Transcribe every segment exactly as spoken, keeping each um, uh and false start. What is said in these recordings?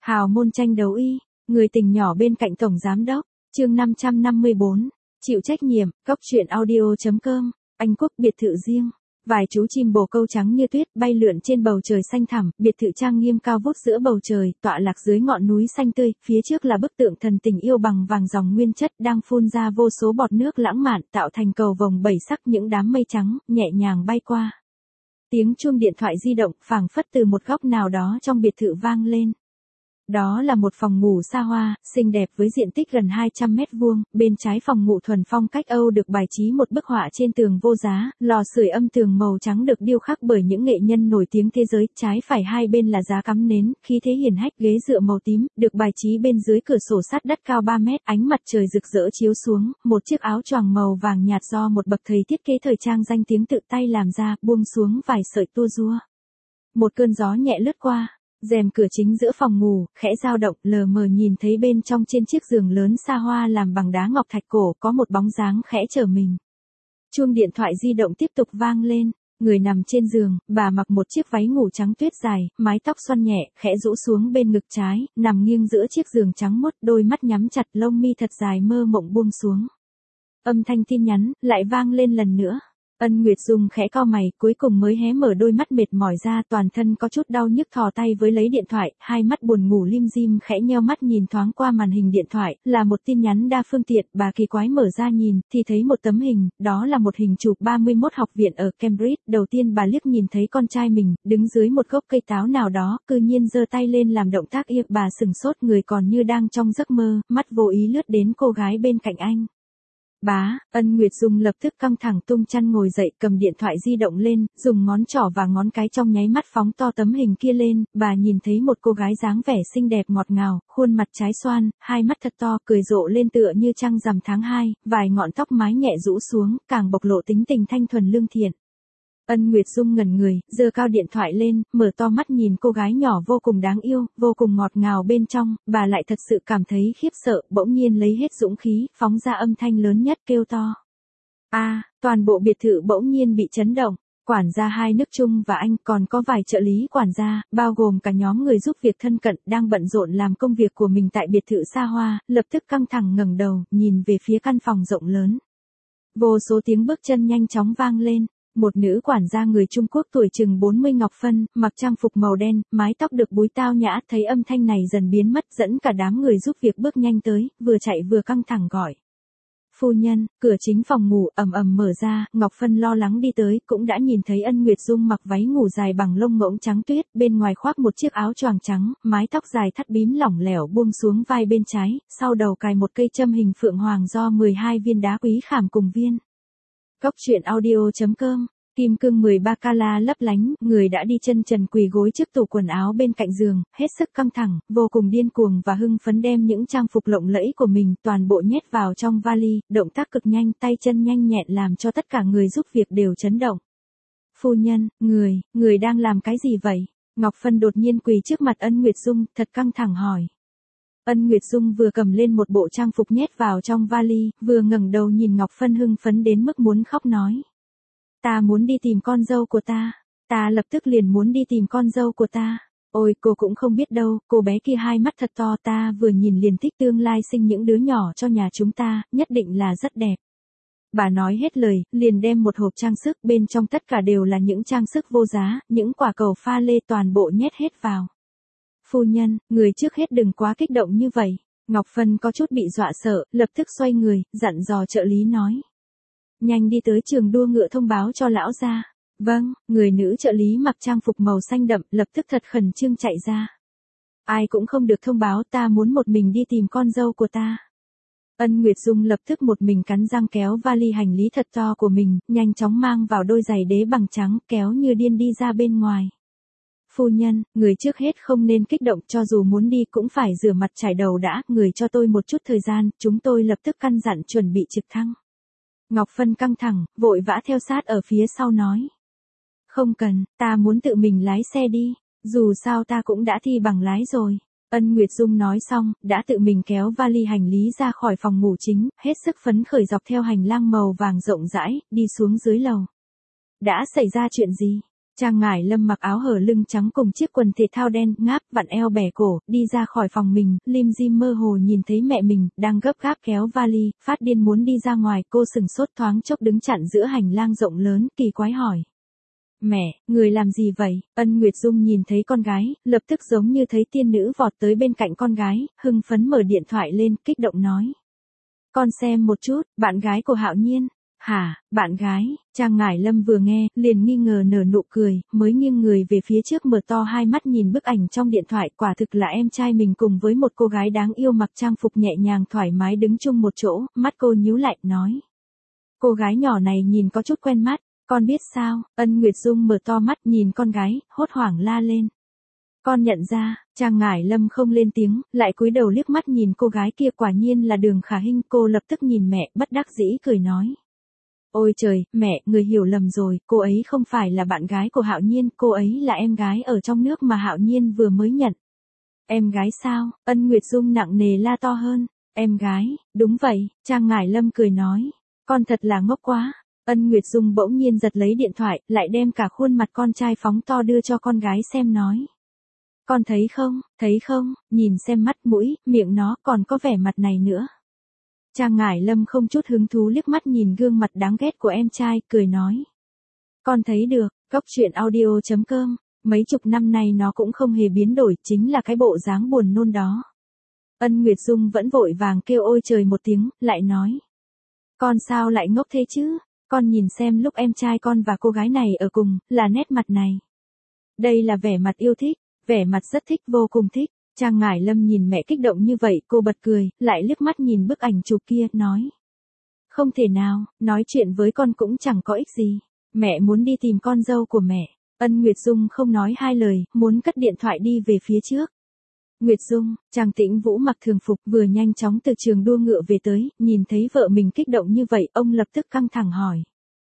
Hào môn tranh đấu y, người tình nhỏ bên cạnh tổng giám đốc, chương năm trăm năm mươi bốn, chịu trách nhiệm, cóc truyện audio.com, Anh Quốc biệt thự riêng. Vài chú chim bồ câu trắng như tuyết bay lượn trên bầu trời xanh thẳm, biệt thự trang nghiêm cao vút giữa bầu trời, tọa lạc dưới ngọn núi xanh tươi, phía trước là bức tượng thần tình yêu bằng vàng dòng nguyên chất đang phun ra vô số bọt nước lãng mạn, tạo thành cầu vồng bảy sắc, những đám mây trắng nhẹ nhàng bay qua. Tiếng chuông điện thoại di động phảng phất từ một góc nào đó trong biệt thự vang lên. Đó là một phòng ngủ xa hoa, xinh đẹp với diện tích gần hai trăm mét vuông, bên trái phòng ngủ thuần phong cách Âu được bài trí một bức họa trên tường vô giá, lò sưởi âm tường màu trắng được điêu khắc bởi những nghệ nhân nổi tiếng thế giới, trái phải hai bên là giá cắm nến, khí thế hiển hách, ghế dựa màu tím, được bài trí bên dưới cửa sổ sắt đất cao ba mét, ánh mặt trời rực rỡ chiếu xuống, một chiếc áo choàng màu vàng nhạt do một bậc thầy thiết kế thời trang danh tiếng tự tay làm ra, buông xuống vài sợi tua rua. Một cơn gió nhẹ lướt qua. Rèm cửa chính giữa phòng ngủ, khẽ dao động, lờ mờ nhìn thấy bên trong trên chiếc giường lớn xa hoa làm bằng đá ngọc thạch cổ, có một bóng dáng khẽ trở mình. Chuông điện thoại di động tiếp tục vang lên, người nằm trên giường, bà mặc một chiếc váy ngủ trắng tuyết dài, mái tóc xoăn nhẹ, khẽ rũ xuống bên ngực trái, nằm nghiêng giữa chiếc giường trắng muốt, đôi mắt nhắm chặt, lông mi thật dài mơ mộng buông xuống. Âm thanh tin nhắn, lại vang lên lần nữa. Ân Nguyệt Dung khẽ cau mày, cuối cùng mới hé mở đôi mắt mệt mỏi ra, toàn thân có chút đau nhức, thò tay với lấy điện thoại, hai mắt buồn ngủ lim dim khẽ nheo mắt nhìn thoáng qua màn hình điện thoại, là một tin nhắn đa phương tiện, bà kỳ quái mở ra nhìn, thì thấy một tấm hình, đó là một hình chụp ba mươi mốt học viện ở Cambridge, đầu tiên bà liếc nhìn thấy con trai mình, đứng dưới một gốc cây táo nào đó, cư nhiên giơ tay lên làm động tác yêu, bà sừng sốt, người còn như đang trong giấc mơ, mắt vô ý lướt đến cô gái bên cạnh anh. Bá, Ân Nguyệt Dung lập tức căng thẳng tung chăn ngồi dậy, cầm điện thoại di động lên, dùng ngón trỏ và ngón cái trong nháy mắt phóng to tấm hình kia lên, bà nhìn thấy một cô gái dáng vẻ xinh đẹp ngọt ngào, khuôn mặt trái xoan, hai mắt thật to, cười rộ lên tựa như trăng rằm tháng hai, vài ngọn tóc mái nhẹ rũ xuống, càng bộc lộ tính tình thanh thuần lương thiện. Ân Nguyệt Dung ngẩn người, giơ cao điện thoại lên, mở to mắt nhìn cô gái nhỏ vô cùng đáng yêu, vô cùng ngọt ngào bên trong, bà lại thật sự cảm thấy khiếp sợ, bỗng nhiên lấy hết dũng khí, phóng ra âm thanh lớn nhất kêu to. A, à, toàn bộ biệt thự bỗng nhiên bị chấn động, quản gia hai nước Trung và Anh, còn có vài trợ lý quản gia, bao gồm cả nhóm người giúp việc thân cận, đang bận rộn làm công việc của mình tại biệt thự xa hoa, lập tức căng thẳng ngẩng đầu, nhìn về phía căn phòng rộng lớn. Vô số tiếng bước chân nhanh chóng vang lên. Một nữ quản gia người Trung Quốc tuổi chừng bốn mươi Ngọc Phân, mặc trang phục màu đen, mái tóc được búi tao nhã, thấy âm thanh này dần biến mất, dẫn cả đám người giúp việc bước nhanh tới, vừa chạy vừa căng thẳng gọi. Phu nhân, cửa chính phòng ngủ ầm ầm mở ra, Ngọc Phân lo lắng đi tới, cũng đã nhìn thấy Ân Nguyệt Dung mặc váy ngủ dài bằng lông ngỗng trắng tuyết, bên ngoài khoác một chiếc áo choàng trắng, mái tóc dài thắt bím lỏng lẻo buông xuống vai bên trái, sau đầu cài một cây châm hình phượng hoàng do mười hai viên đá quý khảm cùng viên. Cóc truyện audio.com, kim cương mười ba carat lấp lánh, người đã đi chân trần quỳ gối trước tủ quần áo bên cạnh giường, hết sức căng thẳng, vô cùng điên cuồng và hưng phấn đem những trang phục lộng lẫy của mình toàn bộ nhét vào trong vali, động tác cực nhanh, tay chân nhanh nhẹn làm cho tất cả người giúp việc đều chấn động. Phu nhân, người, người đang làm cái gì vậy? Ngọc Phân đột nhiên quỳ trước mặt Ân Nguyệt Dung, thật căng thẳng hỏi. Ân Nguyệt Dung vừa cầm lên một bộ trang phục nhét vào trong vali, vừa ngẩng đầu nhìn Ngọc Phân hưng phấn đến mức muốn khóc nói. Ta muốn đi tìm con dâu của ta, ta lập tức liền muốn đi tìm con dâu của ta. Ôi, cô cũng không biết đâu, cô bé kia hai mắt thật to, ta vừa nhìn liền thích, tương lai sinh những đứa nhỏ cho nhà chúng ta, nhất định là rất đẹp. Bà nói hết lời, liền đem một hộp trang sức, bên trong tất cả đều là những trang sức vô giá, những quả cầu pha lê toàn bộ nhét hết vào. Phu nhân, người trước hết đừng quá kích động như vậy. Ngọc Phân có chút bị dọa sợ, lập tức xoay người, dặn dò trợ lý nói. Nhanh đi tới trường đua ngựa thông báo cho lão gia. Vâng, người nữ trợ lý mặc trang phục màu xanh đậm, lập tức thật khẩn trương chạy ra. Ai cũng không được thông báo, ta muốn một mình đi tìm con dâu của ta. Ân Nguyệt Dung lập tức một mình cắn răng kéo vali hành lý thật to của mình, nhanh chóng mang vào đôi giày đế bằng trắng, kéo như điên đi ra bên ngoài. Phu nhân, người trước hết không nên kích động, cho dù muốn đi cũng phải rửa mặt chải đầu đã, người cho tôi một chút thời gian, chúng tôi lập tức căn dặn chuẩn bị trực thăng. Ngọc Phân căng thẳng, vội vã theo sát ở phía sau nói. Không cần, ta muốn tự mình lái xe đi, dù sao ta cũng đã thi bằng lái rồi. Ân Nguyệt Dung nói xong, đã tự mình kéo vali hành lý ra khỏi phòng ngủ chính, hết sức phấn khởi dọc theo hành lang màu vàng rộng rãi, đi xuống dưới lầu. Đã xảy ra chuyện gì? Trang Ngải Lâm mặc áo hở lưng trắng cùng chiếc quần thể thao đen, ngáp, vặn eo bẻ cổ, đi ra khỏi phòng mình, lim dim mơ hồ nhìn thấy mẹ mình, đang gấp gáp kéo vali, phát điên muốn đi ra ngoài, cô sừng sốt thoáng chốc đứng chặn giữa hành lang rộng lớn, kỳ quái hỏi. Mẹ, người làm gì vậy? Ân Nguyệt Dung nhìn thấy con gái, lập tức giống như thấy tiên nữ vọt tới bên cạnh con gái, hưng phấn mở điện thoại lên, kích động nói. Con xem một chút, bạn gái của Hạo Nhiên. Hả, bạn gái? Trang Ngải Lâm vừa nghe, liền nghi ngờ nở nụ cười, mới nghiêng người về phía trước mở to hai mắt nhìn bức ảnh trong điện thoại, quả thực là em trai mình cùng với một cô gái đáng yêu mặc trang phục nhẹ nhàng thoải mái đứng chung một chỗ, mắt cô nhíu lại, nói. Cô gái nhỏ này nhìn có chút quen mắt, con biết sao? Ân Nguyệt Dung mở to mắt nhìn con gái, hốt hoảng la lên. Con nhận ra, Trang Ngải Lâm không lên tiếng, lại cúi đầu liếc mắt nhìn cô gái kia, quả nhiên là Đường Khả Hinh, cô lập tức nhìn mẹ, bất đắc dĩ cười nói. Ôi trời, mẹ, người hiểu lầm rồi, cô ấy không phải là bạn gái của Hạo Nhiên, cô ấy là em gái ở trong nước mà Hạo Nhiên vừa mới nhận. Em gái sao? Ân Nguyệt Dung nặng nề la to hơn. Em gái, đúng vậy, Trang Ngải Lâm cười nói. Con thật là ngốc quá. Ân Nguyệt Dung bỗng nhiên giật lấy điện thoại, lại đem cả khuôn mặt con trai phóng to đưa cho con gái xem nói. Con thấy không, thấy không, nhìn xem mắt mũi, miệng nó còn có vẻ mặt này nữa. Trang Ngải Lâm không chút hứng thú liếc mắt nhìn gương mặt đáng ghét của em trai, cười nói. Con thấy được, cốc truyện audio chấm com, mấy chục năm nay nó cũng không hề biến đổi, chính là cái bộ dáng buồn nôn đó. Ân Nguyệt Dung vẫn vội vàng kêu ôi trời một tiếng, lại nói. Con sao lại ngốc thế chứ, con nhìn xem lúc em trai con và cô gái này ở cùng, là nét mặt này. Đây là vẻ mặt yêu thích, vẻ mặt rất thích, vô cùng thích. Trang Ngải Lâm nhìn mẹ kích động như vậy, cô bật cười, lại liếc mắt nhìn bức ảnh chụp kia, nói. Không thể nào, nói chuyện với con cũng chẳng có ích gì. Mẹ muốn đi tìm con dâu của mẹ. Ân Nguyệt Dung không nói hai lời, muốn cất điện thoại đi về phía trước. Nguyệt Dung, Trang Tĩnh Vũ mặc thường phục vừa nhanh chóng từ trường đua ngựa về tới, nhìn thấy vợ mình kích động như vậy, ông lập tức căng thẳng hỏi.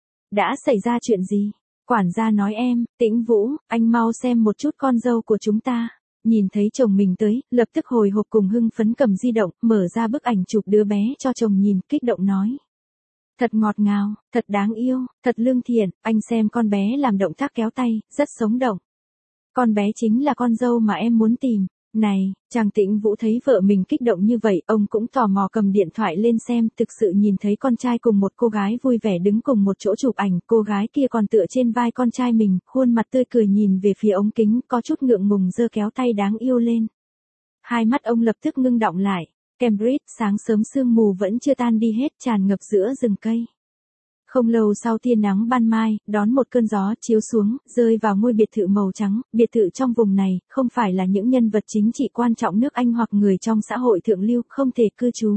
Đã xảy ra chuyện gì? Quản gia nói em, Tĩnh Vũ, anh mau xem một chút con dâu của chúng ta. Nhìn thấy chồng mình tới, lập tức hồi hộp cùng hưng phấn cầm di động, mở ra bức ảnh chụp đứa bé cho chồng nhìn, kích động nói. Thật ngọt ngào, thật đáng yêu, thật lương thiện, anh xem con bé làm động tác kéo tay, rất sống động. Con bé chính là con dâu mà em muốn tìm. Này, Trang Tĩnh Vũ thấy vợ mình kích động như vậy, ông cũng tò mò cầm điện thoại lên xem, thực sự nhìn thấy con trai cùng một cô gái vui vẻ đứng cùng một chỗ chụp ảnh, cô gái kia còn tựa trên vai con trai mình, khuôn mặt tươi cười nhìn về phía ống kính, có chút ngượng ngùng giơ kéo tay đáng yêu lên. Hai mắt ông lập tức ngưng đọng lại, Cambridge sáng sớm sương mù vẫn chưa tan đi hết, tràn ngập giữa rừng cây. Không lâu sau tia nắng ban mai, đón một cơn gió chiếu xuống, rơi vào ngôi biệt thự màu trắng, biệt thự trong vùng này, không phải là những nhân vật chính trị quan trọng nước Anh hoặc người trong xã hội thượng lưu, không thể cư trú.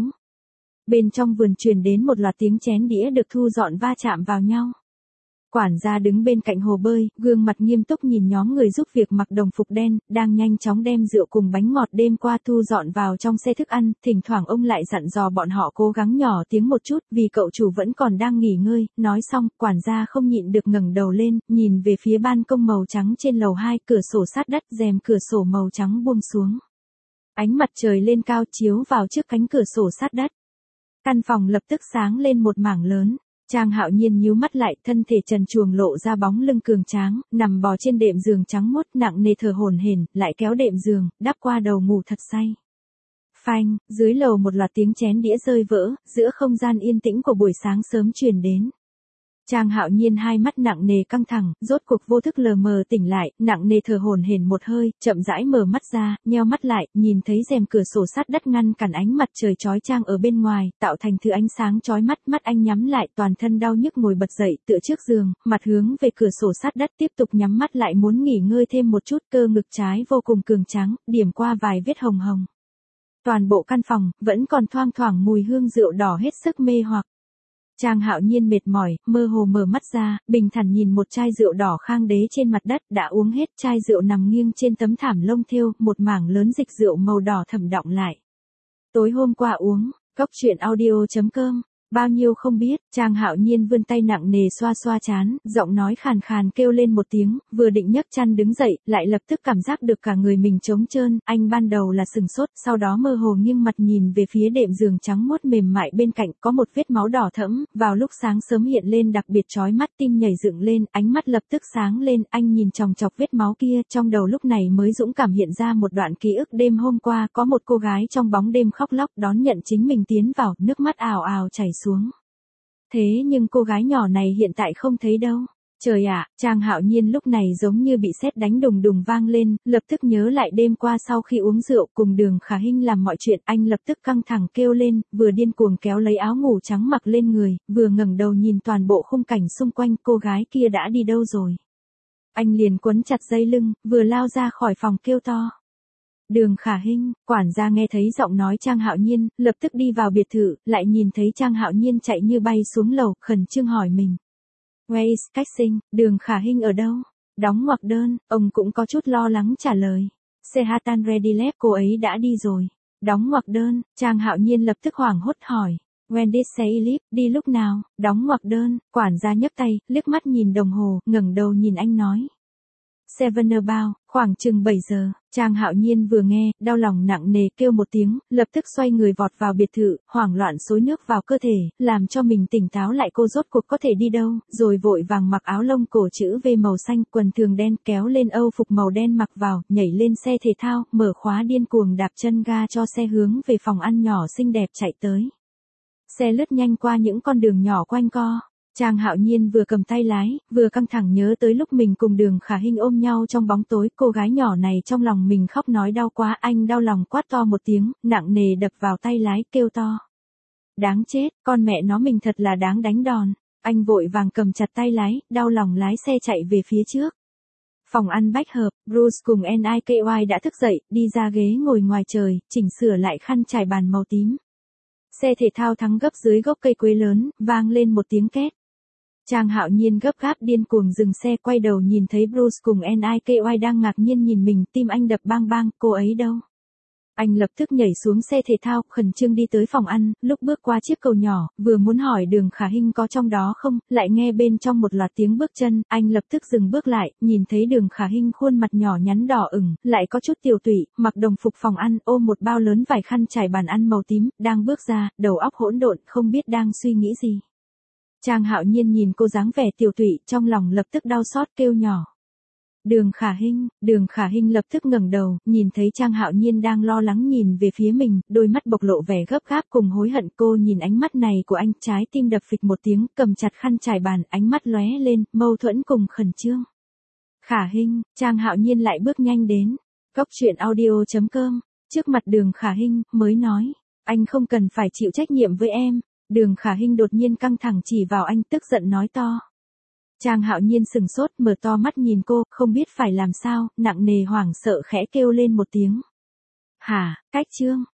Bên trong vườn truyền đến một loạt tiếng chén đĩa được thu dọn va chạm vào nhau. Quản gia đứng bên cạnh hồ bơi, gương mặt nghiêm túc nhìn nhóm người giúp việc mặc đồng phục đen, đang nhanh chóng đem rượu cùng bánh ngọt đêm qua thu dọn vào trong xe thức ăn, thỉnh thoảng ông lại dặn dò bọn họ cố gắng nhỏ tiếng một chút, vì cậu chủ vẫn còn đang nghỉ ngơi, nói xong, quản gia không nhịn được ngẩng đầu lên, nhìn về phía ban công màu trắng trên lầu hai, cửa sổ sát đất, rèm cửa sổ màu trắng buông xuống. Ánh mặt trời lên cao chiếu vào trước cánh cửa sổ sát đất. Căn phòng lập tức sáng lên một mảng lớn. Trang Hạo Nhiên nhíu mắt lại, thân thể trần truồng lộ ra bóng lưng cường tráng, nằm bò trên đệm giường trắng muốt, nặng nề thở hổn hển, lại kéo đệm giường, đắp qua đầu ngủ thật say. Phanh, dưới lầu một loạt tiếng chén đĩa rơi vỡ, giữa không gian yên tĩnh của buổi sáng sớm truyền đến. Trang Hạo Nhiên hai mắt nặng nề căng thẳng, rốt cuộc vô thức lờ mờ tỉnh lại, nặng nề thở hổn hển một hơi, chậm rãi mở mắt ra, nheo mắt lại, nhìn thấy rèm cửa sổ sát đất ngăn cản ánh mặt trời chói chang ở bên ngoài, tạo thành thứ ánh sáng chói mắt, mắt anh nhắm lại, toàn thân đau nhức ngồi bật dậy, tựa trước giường, mặt hướng về cửa sổ sát đất, tiếp tục nhắm mắt lại muốn nghỉ ngơi thêm một chút, cơ ngực trái vô cùng cường tráng, điểm qua vài vết hồng hồng. Toàn bộ căn phòng vẫn còn thoang thoảng mùi hương rượu đỏ hết sức mê hoặc. Trang Hạo Nhiên mệt mỏi, mơ hồ mở mắt ra, bình thản nhìn một chai rượu đỏ khang đế trên mặt đất, đã uống hết, chai rượu nằm nghiêng trên tấm thảm lông thêu, một mảng lớn dịch rượu màu đỏ thẩm đọng lại. Tối hôm qua uống, cốc truyện audio chấm com Bao nhiêu không biết, Trang Hạo Nhiên vươn tay nặng nề xoa xoa trán, giọng nói khàn khàn kêu lên một tiếng, vừa định nhấc chăn đứng dậy, lại lập tức cảm giác được cả người mình trống trơn, anh ban đầu là sừng sốt, sau đó mơ hồ nghiêng mặt nhìn về phía đệm giường trắng muốt mềm mại bên cạnh, có một vết máu đỏ thẫm, vào lúc sáng sớm hiện lên đặc biệt chói mắt, tim nhảy dựng lên, ánh mắt lập tức sáng lên, anh nhìn chòng chọc vết máu kia, trong đầu lúc này mới dũng cảm hiện ra một đoạn ký ức đêm hôm qua, có một cô gái trong bóng đêm khóc lóc đón nhận chính mình tiến vào, nước mắt ào ào chảy xuống. Thế nhưng cô gái nhỏ này hiện tại không thấy đâu. Trời ạ, Trang Hạo Nhiên lúc này giống như bị sét đánh đùng đùng vang lên, lập tức nhớ lại đêm qua sau khi uống rượu cùng Đường Khả Hinh làm mọi chuyện, anh lập tức căng thẳng kêu lên, vừa điên cuồng kéo lấy áo ngủ trắng mặc lên người, vừa ngẩng đầu nhìn toàn bộ khung cảnh xung quanh, cô gái kia đã đi đâu rồi. Anh liền quấn chặt dây lưng, vừa lao ra khỏi phòng kêu to. Đường Khả Hinh, quản gia nghe thấy giọng nói Trang Hạo Nhiên, lập tức đi vào biệt thự, lại nhìn thấy Trang Hạo Nhiên chạy như bay xuống lầu, khẩn trương hỏi mình. Where is Cách Sinh, Đường Khả Hinh ở đâu? Đóng ngoặc đơn, ông cũng có chút lo lắng trả lời. Sehatan Redilev, cô ấy đã đi rồi. Đóng ngoặc đơn, Trang Hạo Nhiên lập tức hoảng hốt hỏi. When did she leave, đi lúc nào? Đóng ngoặc đơn, quản gia nhấc tay, liếc mắt nhìn đồng hồ, ngẩng đầu nhìn anh nói. Seven about, khoảng chừng bảy giờ, Trang Hạo Nhiên vừa nghe, đau lòng nặng nề kêu một tiếng, lập tức xoay người vọt vào biệt thự, hoảng loạn xối nước vào cơ thể, làm cho mình tỉnh táo lại cô rốt cuộc có thể đi đâu, rồi vội vàng mặc áo lông cổ chữ V màu xanh, quần thường đen kéo lên âu phục màu đen mặc vào, nhảy lên xe thể thao, mở khóa điên cuồng đạp chân ga cho xe hướng về phòng ăn nhỏ xinh đẹp chạy tới. Xe lướt nhanh qua những con đường nhỏ quanh co. Trang Hạo Nhiên vừa cầm tay lái, vừa căng thẳng nhớ tới lúc mình cùng Đường Khả Hinh ôm nhau trong bóng tối, cô gái nhỏ này trong lòng mình khóc nói đau quá, anh đau lòng quát to một tiếng, nặng nề đập vào tay lái, kêu to. Đáng chết, con mẹ nó mình thật là đáng đánh đòn. Anh vội vàng cầm chặt tay lái, đau lòng lái xe chạy về phía trước. Phòng ăn bách hợp, Bruce cùng Niky đã thức dậy, đi ra ghế ngồi ngoài trời, chỉnh sửa lại khăn trải bàn màu tím. Xe thể thao thắng gấp dưới gốc cây quế lớn, vang lên một tiếng két. Trang Hạo Nhiên gấp gáp điên cuồng dừng xe, quay đầu nhìn thấy Bruce cùng Niky đang ngạc nhiên nhìn mình, tim anh đập bang bang, cô ấy đâu? Anh lập tức nhảy xuống xe thể thao, khẩn trương đi tới phòng ăn, lúc bước qua chiếc cầu nhỏ, vừa muốn hỏi Đường Khả Hinh có trong đó không, lại nghe bên trong một loạt tiếng bước chân, anh lập tức dừng bước lại, nhìn thấy Đường Khả Hinh khuôn mặt nhỏ nhắn đỏ ửng, lại có chút tiều tụy, mặc đồng phục phòng ăn, ôm một bao lớn vải khăn trải bàn ăn màu tím, đang bước ra, đầu óc hỗn độn, không biết đang suy nghĩ gì. Trang Hạo Nhiên nhìn cô dáng vẻ tiều tụy, trong lòng lập tức đau xót kêu nhỏ. Đường Khả Hinh, Đường Khả Hinh lập tức ngẩng đầu, nhìn thấy Trang Hạo Nhiên đang lo lắng nhìn về phía mình, đôi mắt bộc lộ vẻ gấp gáp cùng hối hận, cô nhìn ánh mắt này của anh, trái tim đập phịch một tiếng, cầm chặt khăn trải bàn, ánh mắt lóe lên, mâu thuẫn cùng khẩn trương. Khả Hinh, Trang Hạo Nhiên lại bước nhanh đến. Góc truyện audio chấm com, trước mặt Đường Khả Hinh, mới nói, anh không cần phải chịu trách nhiệm với em. Đường Khả Hinh đột nhiên căng thẳng chỉ vào anh, tức giận nói to. Trang Hạo Nhiên sừng sốt, mở to mắt nhìn cô, không biết phải làm sao, nặng nề hoảng sợ khẽ kêu lên một tiếng. Hả, Cách Trương,